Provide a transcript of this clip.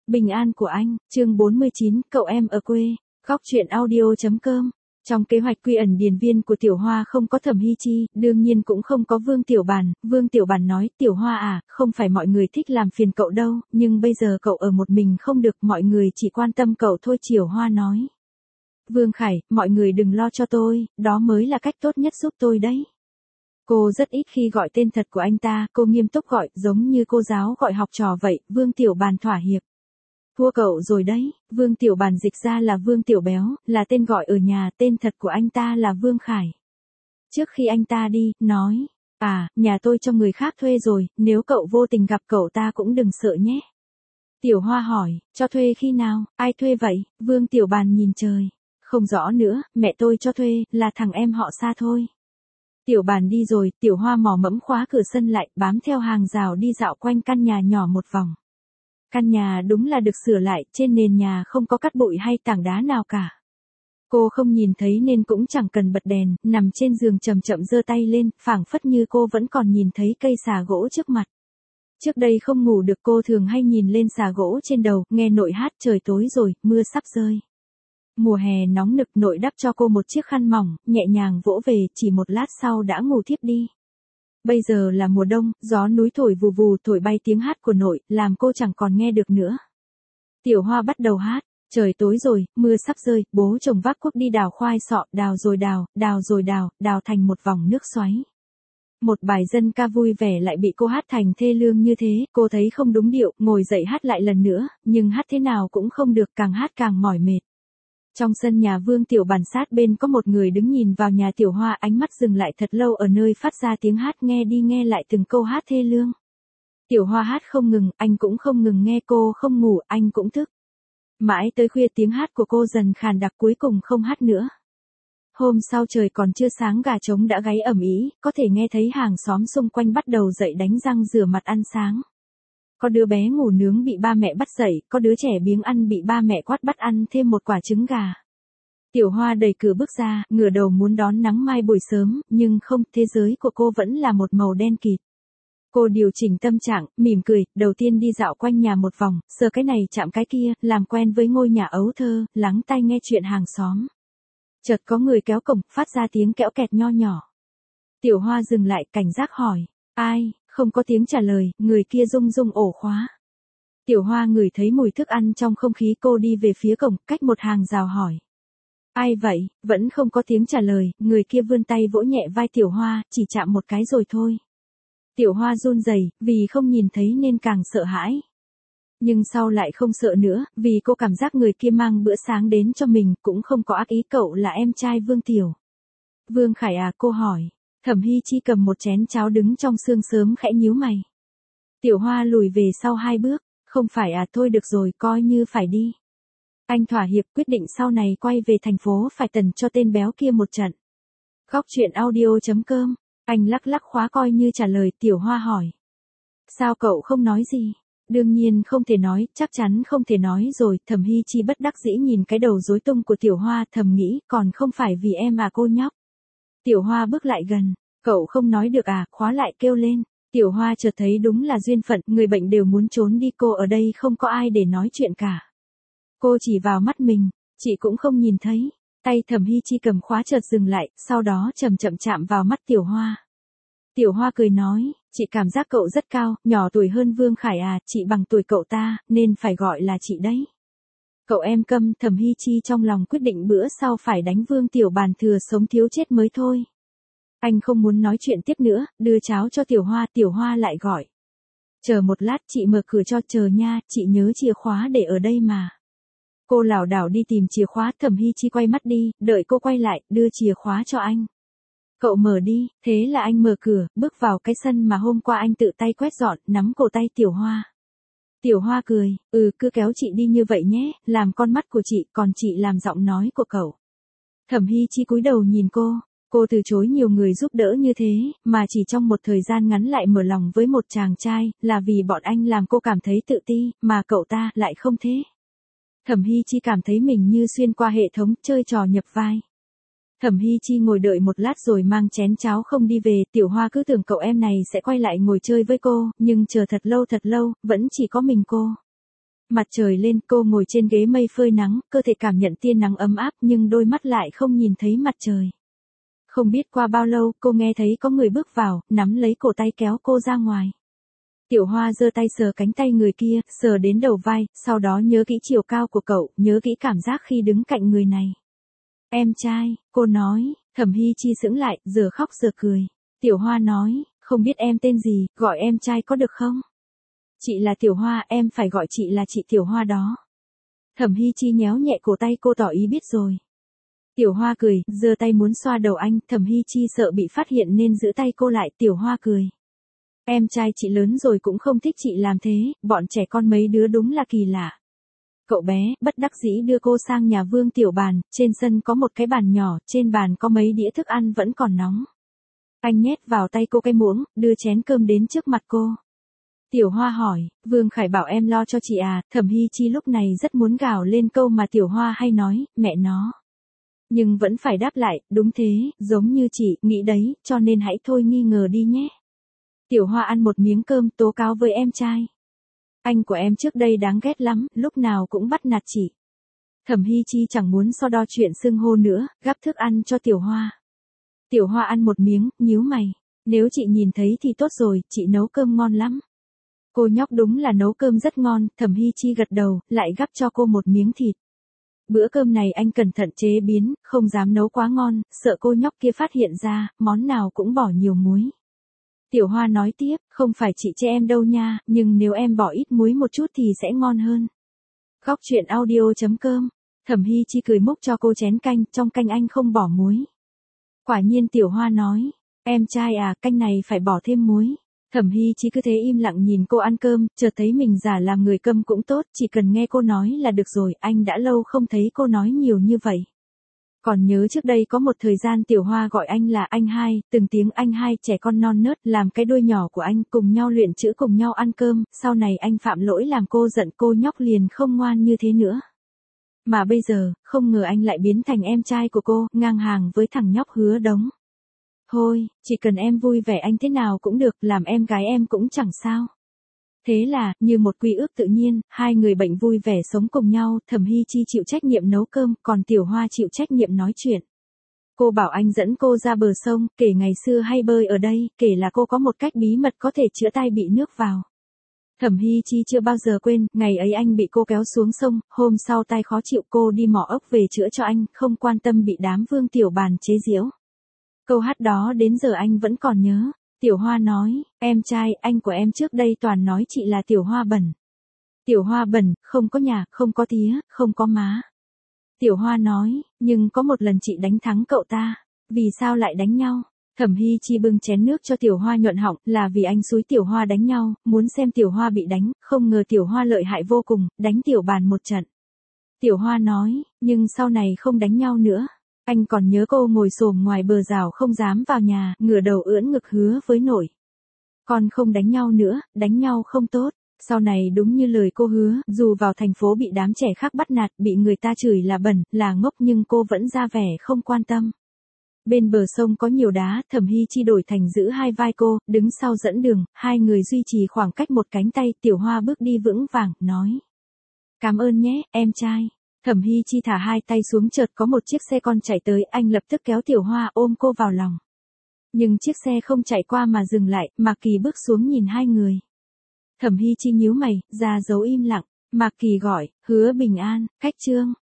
Bình an của anh, chương 49, cậu em ở quê, góc truyện audio.com. Trong kế hoạch quy ẩn điền viên của Tiểu Hoa không có Thẩm Hy Chi, đương nhiên cũng không có Vương Tiểu Bàn. Vương Tiểu Bàn nói, Tiểu Hoa à, không phải mọi người thích làm phiền cậu đâu, nhưng bây giờ cậu ở một mình không được, mọi người chỉ quan tâm cậu thôi. Tiểu Hoa nói. Vương Khải, mọi người đừng lo cho tôi, đó mới là cách tốt nhất giúp tôi đấy. Cô rất ít khi gọi tên thật của anh ta, cô nghiêm túc gọi, giống như cô giáo gọi học trò vậy. Vương Tiểu Bàn thỏa hiệp. Thua cậu rồi đấy, Vương Tiểu Bàn dịch ra là Vương Tiểu Béo, là tên gọi ở nhà, tên thật của anh ta là Vương Khải. Trước khi anh ta đi, nói, nhà tôi cho người khác thuê rồi, nếu cậu vô tình gặp cậu ta cũng đừng sợ nhé. Tiểu Hoa hỏi, cho thuê khi nào, ai thuê vậy? Vương Tiểu Bàn nhìn trời, không rõ nữa, mẹ tôi cho thuê, là thằng em họ Sa thôi. Tiểu Bàn đi rồi, Tiểu Hoa mò mẫm khóa cửa sân lại, bám theo hàng rào đi dạo quanh căn nhà nhỏ một vòng. Căn nhà đúng là được sửa lại, trên nền nhà không có cát bụi hay tảng đá nào cả. Cô không nhìn thấy nên cũng chẳng cần bật đèn, nằm trên giường chậm chậm giơ tay lên, phảng phất như cô vẫn còn nhìn thấy cây xà gỗ trước mặt. Trước đây không ngủ được cô thường hay nhìn lên xà gỗ trên đầu, nghe nội hát trời tối rồi, mưa sắp rơi. Mùa hè nóng nực, nội đắp cho cô một chiếc khăn mỏng, nhẹ nhàng vỗ về, chỉ một lát sau đã ngủ thiếp đi. Bây giờ là mùa đông, gió núi thổi vù vù thổi bay tiếng hát của nội, làm cô chẳng còn nghe được nữa. Tiểu Hoa bắt đầu hát, trời tối rồi, mưa sắp rơi, bố chồng vác cuốc đi đào khoai sọ, đào rồi đào, đào rồi đào, đào thành một vòng nước xoáy. Một bài dân ca vui vẻ lại bị cô hát thành thê lương như thế, cô thấy không đúng điệu, ngồi dậy hát lại lần nữa, nhưng hát thế nào cũng không được, càng hát càng mỏi mệt. Trong sân nhà Vương Tiểu Bàn sát bên có một người đứng nhìn vào nhà Tiểu Hoa, ánh mắt dừng lại thật lâu ở nơi phát ra tiếng hát, nghe đi nghe lại từng câu hát thê lương. Tiểu Hoa hát không ngừng, anh cũng không ngừng nghe, cô không ngủ, anh cũng thức. Mãi tới khuya tiếng hát của cô dần khàn đặc, cuối cùng không hát nữa. Hôm sau trời còn chưa sáng gà trống đã gáy ầm ĩ, có thể nghe thấy hàng xóm xung quanh bắt đầu dậy đánh răng rửa mặt ăn sáng. Có đứa bé ngủ nướng bị ba mẹ bắt dậy, có đứa trẻ biếng ăn bị ba mẹ quát bắt ăn thêm một quả trứng gà. Tiểu Hoa đẩy cửa bước ra, ngửa đầu muốn đón nắng mai buổi sớm, nhưng không, thế giới của cô vẫn là một màu đen kịt. Cô điều chỉnh tâm trạng, mỉm cười, đầu tiên đi dạo quanh nhà một vòng, sờ cái này chạm cái kia, làm quen với ngôi nhà ấu thơ, lắng tai nghe chuyện hàng xóm. Chợt có người kéo cổng, phát ra tiếng kẽo kẹt nho nhỏ. Tiểu Hoa dừng lại, cảnh giác hỏi, ai? Không có tiếng trả lời, người kia rung rung ổ khóa. Tiểu Hoa ngửi thấy mùi thức ăn trong không khí, cô đi về phía cổng, cách một hàng rào hỏi. Ai vậy? Vẫn không có tiếng trả lời, người kia vươn tay vỗ nhẹ vai Tiểu Hoa, chỉ chạm một cái rồi thôi. Tiểu Hoa run rẩy, vì không nhìn thấy nên càng sợ hãi. Nhưng sau lại không sợ nữa, vì cô cảm giác người kia mang bữa sáng đến cho mình, cũng không có ác ý. Cậu là em trai Vương Tiểu Vương Khải à, cô hỏi. Thẩm Hy Chi cầm một chén cháo đứng trong sương sớm khẽ nhíu mày. Tiểu Hoa lùi về sau 2 bước, không phải à, thôi được rồi, coi như phải đi. Anh thỏa hiệp, quyết định sau này quay về thành phố phải tần cho tên béo kia một trận. Góc truyện audio.com, anh lắc lắc khóa coi như trả lời. Tiểu Hoa hỏi. Sao cậu không nói gì? Đương nhiên không thể nói, chắc chắn không thể nói rồi. Thẩm Hy Chi bất đắc dĩ nhìn cái đầu rối tung của Tiểu Hoa, thầm nghĩ, còn không phải vì em à cô nhóc. Tiểu Hoa bước lại gần, cậu không nói được à, khóa lại kêu lên. Tiểu Hoa chợt thấy đúng là duyên phận, người bệnh đều muốn trốn đi, cô ở đây không có ai để nói chuyện cả. Cô chỉ vào mắt mình, chị cũng không nhìn thấy. Tay Thẩm Hy Chi cầm khóa chợt dừng lại, sau đó chậm chậm chạm vào mắt Tiểu Hoa. Tiểu Hoa cười nói, chị cảm giác cậu rất cao, nhỏ tuổi hơn Vương Khải à, chị bằng tuổi cậu ta, nên phải gọi là chị đấy. Cậu em câm. Thẩm Hy Chi trong lòng quyết định bữa sau phải đánh Vương Tiểu Bàn thừa sống thiếu chết mới thôi. Anh không muốn nói chuyện tiếp nữa, đưa cháo cho Tiểu Hoa. Tiểu Hoa lại gọi. Chờ một lát, chị mở cửa cho. Chờ nha, chị nhớ chìa khóa để ở đây mà. Cô lảo đảo đi tìm chìa khóa. Thẩm Hy Chi quay mắt đi, đợi cô quay lại, đưa chìa khóa cho anh. Cậu mở đi. Thế là anh mở cửa, bước vào cái sân mà hôm qua anh tự tay quét dọn, nắm cổ tay Tiểu Hoa. Tiểu Hoa cười, cứ kéo chị đi như vậy nhé, làm con mắt của chị, còn chị làm giọng nói của cậu. Thẩm Hy Chi cúi đầu nhìn cô từ chối nhiều người giúp đỡ như thế, mà chỉ trong một thời gian ngắn lại mở lòng với một chàng trai, là vì bọn anh làm cô cảm thấy tự ti, mà cậu ta lại không thế. Thẩm Hy Chi cảm thấy mình như xuyên qua hệ thống, chơi trò nhập vai. Thẩm Hy Chi ngồi đợi một lát rồi mang chén cháo không đi về. Tiểu Hoa cứ tưởng cậu em này sẽ quay lại ngồi chơi với cô, nhưng chờ thật lâu, vẫn chỉ có mình cô. Mặt trời lên, cô ngồi trên ghế mây phơi nắng, cơ thể cảm nhận tia nắng ấm áp nhưng đôi mắt lại không nhìn thấy mặt trời. Không biết qua bao lâu, cô nghe thấy có người bước vào, nắm lấy cổ tay kéo cô ra ngoài. Tiểu Hoa giơ tay sờ cánh tay người kia, sờ đến đầu vai, sau đó nhớ kỹ chiều cao của cậu, nhớ kỹ cảm giác khi đứng cạnh người này. Em trai, cô nói. Thẩm Hy Chi sững lại, giờ khóc giờ cười. Tiểu Hoa nói, không biết em tên gì, gọi em trai có được không? Chị là Tiểu Hoa, em phải gọi chị là chị Tiểu Hoa đó. Thẩm Hy Chi nhéo nhẹ cổ tay cô tỏ ý biết rồi. Tiểu Hoa cười, giơ tay muốn xoa đầu anh, Thẩm Hy Chi sợ bị phát hiện nên giữ tay cô lại, Tiểu Hoa cười. Em trai chị lớn rồi cũng không thích chị làm thế, bọn trẻ con mấy đứa đúng là kỳ lạ. Cậu bé, bất đắc dĩ đưa cô sang nhà Vương Tiểu Bàn, trên sân có một cái bàn nhỏ, trên bàn có mấy đĩa thức ăn vẫn còn nóng. Anh nhét vào tay cô cái muỗng, đưa chén cơm đến trước mặt cô. Tiểu Hoa hỏi, Vương Khải bảo em lo cho chị à, Thẩm Hy Chi lúc này rất muốn gào lên câu mà Tiểu Hoa hay nói, mẹ nó. Nhưng vẫn phải đáp lại, đúng thế, giống như chị, nghĩ đấy, cho nên hãy thôi nghi ngờ đi nhé. Tiểu Hoa ăn một miếng cơm tố cáo với em trai. Anh của em trước đây đáng ghét lắm, lúc nào cũng bắt nạt chị. Thẩm Hy Chi chẳng muốn so đo chuyện xưng hô nữa, gắp thức ăn cho Tiểu Hoa. Tiểu Hoa ăn một miếng, nhíu mày. Nếu chị nhìn thấy thì tốt rồi, chị nấu cơm ngon lắm. Cô nhóc đúng là nấu cơm rất ngon, Thẩm Hy Chi gật đầu, lại gắp cho cô một miếng thịt. Bữa cơm này anh cẩn thận chế biến, không dám nấu quá ngon, sợ cô nhóc kia phát hiện ra, món nào cũng bỏ nhiều muối. Tiểu Hoa nói tiếp, không phải chị chê em đâu nha, nhưng nếu em bỏ ít muối một chút thì sẽ ngon hơn. Góc truyện audio.com. Thẩm Hy Chi cười múc cho cô chén canh, trong canh anh không bỏ muối. Quả nhiên Tiểu Hoa nói, em trai à, canh này phải bỏ thêm muối. Thẩm Hy Chi cứ thế im lặng nhìn cô ăn cơm, chợt thấy mình giả làm người câm cũng tốt, chỉ cần nghe cô nói là được rồi, anh đã lâu không thấy cô nói nhiều như vậy. Còn nhớ trước đây có một thời gian Tiểu Hoa gọi anh là anh hai, từng tiếng anh hai trẻ con non nớt làm cái đuôi nhỏ của anh cùng nhau luyện chữ cùng nhau ăn cơm, sau này anh phạm lỗi làm cô giận cô nhóc liền không ngoan như thế nữa. Mà bây giờ, không ngờ anh lại biến thành em trai của cô, ngang hàng với thằng nhóc Hứa Đống. Thôi, chỉ cần em vui vẻ anh thế nào cũng được, làm em gái em cũng chẳng sao. Thế là, như một quy ước tự nhiên, hai người bệnh vui vẻ sống cùng nhau, Thẩm Hy Chi chịu trách nhiệm nấu cơm, còn Tiểu Hoa chịu trách nhiệm nói chuyện. Cô bảo anh dẫn cô ra bờ sông, kể ngày xưa hay bơi ở đây, kể là cô có một cách bí mật có thể chữa tai bị nước vào. Thẩm Hy Chi chưa bao giờ quên, ngày ấy anh bị cô kéo xuống sông, hôm sau tai khó chịu cô đi mò ốc về chữa cho anh, không quan tâm bị đám Vương Tiểu Bàn chế giễu. Câu hát đó đến giờ anh vẫn còn nhớ. Tiểu Hoa nói, em trai, anh của em trước đây toàn nói chị là Tiểu Hoa bẩn. Tiểu Hoa bẩn, không có nhà, không có tía, không có má. Tiểu Hoa nói, nhưng có một lần chị đánh thắng cậu ta. Vì sao lại đánh nhau? Thẩm Hy Chi bưng chén nước cho Tiểu Hoa nhuận họng, là vì anh xúi Tiểu Hoa đánh nhau, muốn xem Tiểu Hoa bị đánh, không ngờ Tiểu Hoa lợi hại vô cùng, đánh Tiểu Bàn một trận. Tiểu Hoa nói, nhưng sau này không đánh nhau nữa. Anh còn nhớ cô ngồi xổm ngoài bờ rào không dám vào nhà, ngửa đầu ưỡn ngực hứa với nội. Con không đánh nhau nữa, đánh nhau không tốt. Sau này đúng như lời cô hứa, dù vào thành phố bị đám trẻ khác bắt nạt, bị người ta chửi là bẩn, là ngốc nhưng cô vẫn ra vẻ không quan tâm. Bên bờ sông có nhiều đá, Thẩm Hy Chi đổi thành giữ hai vai cô, đứng sau dẫn đường, hai người duy trì khoảng cách một cánh tay, Tiểu Hoa bước đi vững vàng, nói. Cảm ơn nhé, em trai. Thẩm Hy Chi thả hai tay xuống chợt có một chiếc xe con chạy tới, anh lập tức kéo Tiểu Hoa ôm cô vào lòng. Nhưng chiếc xe không chạy qua mà dừng lại, Mạc Kỳ bước xuống nhìn hai người. Thẩm Hy Chi nhíu mày, ra dấu im lặng, Mạc Kỳ gọi, Hứa Bình An, Cách Trương.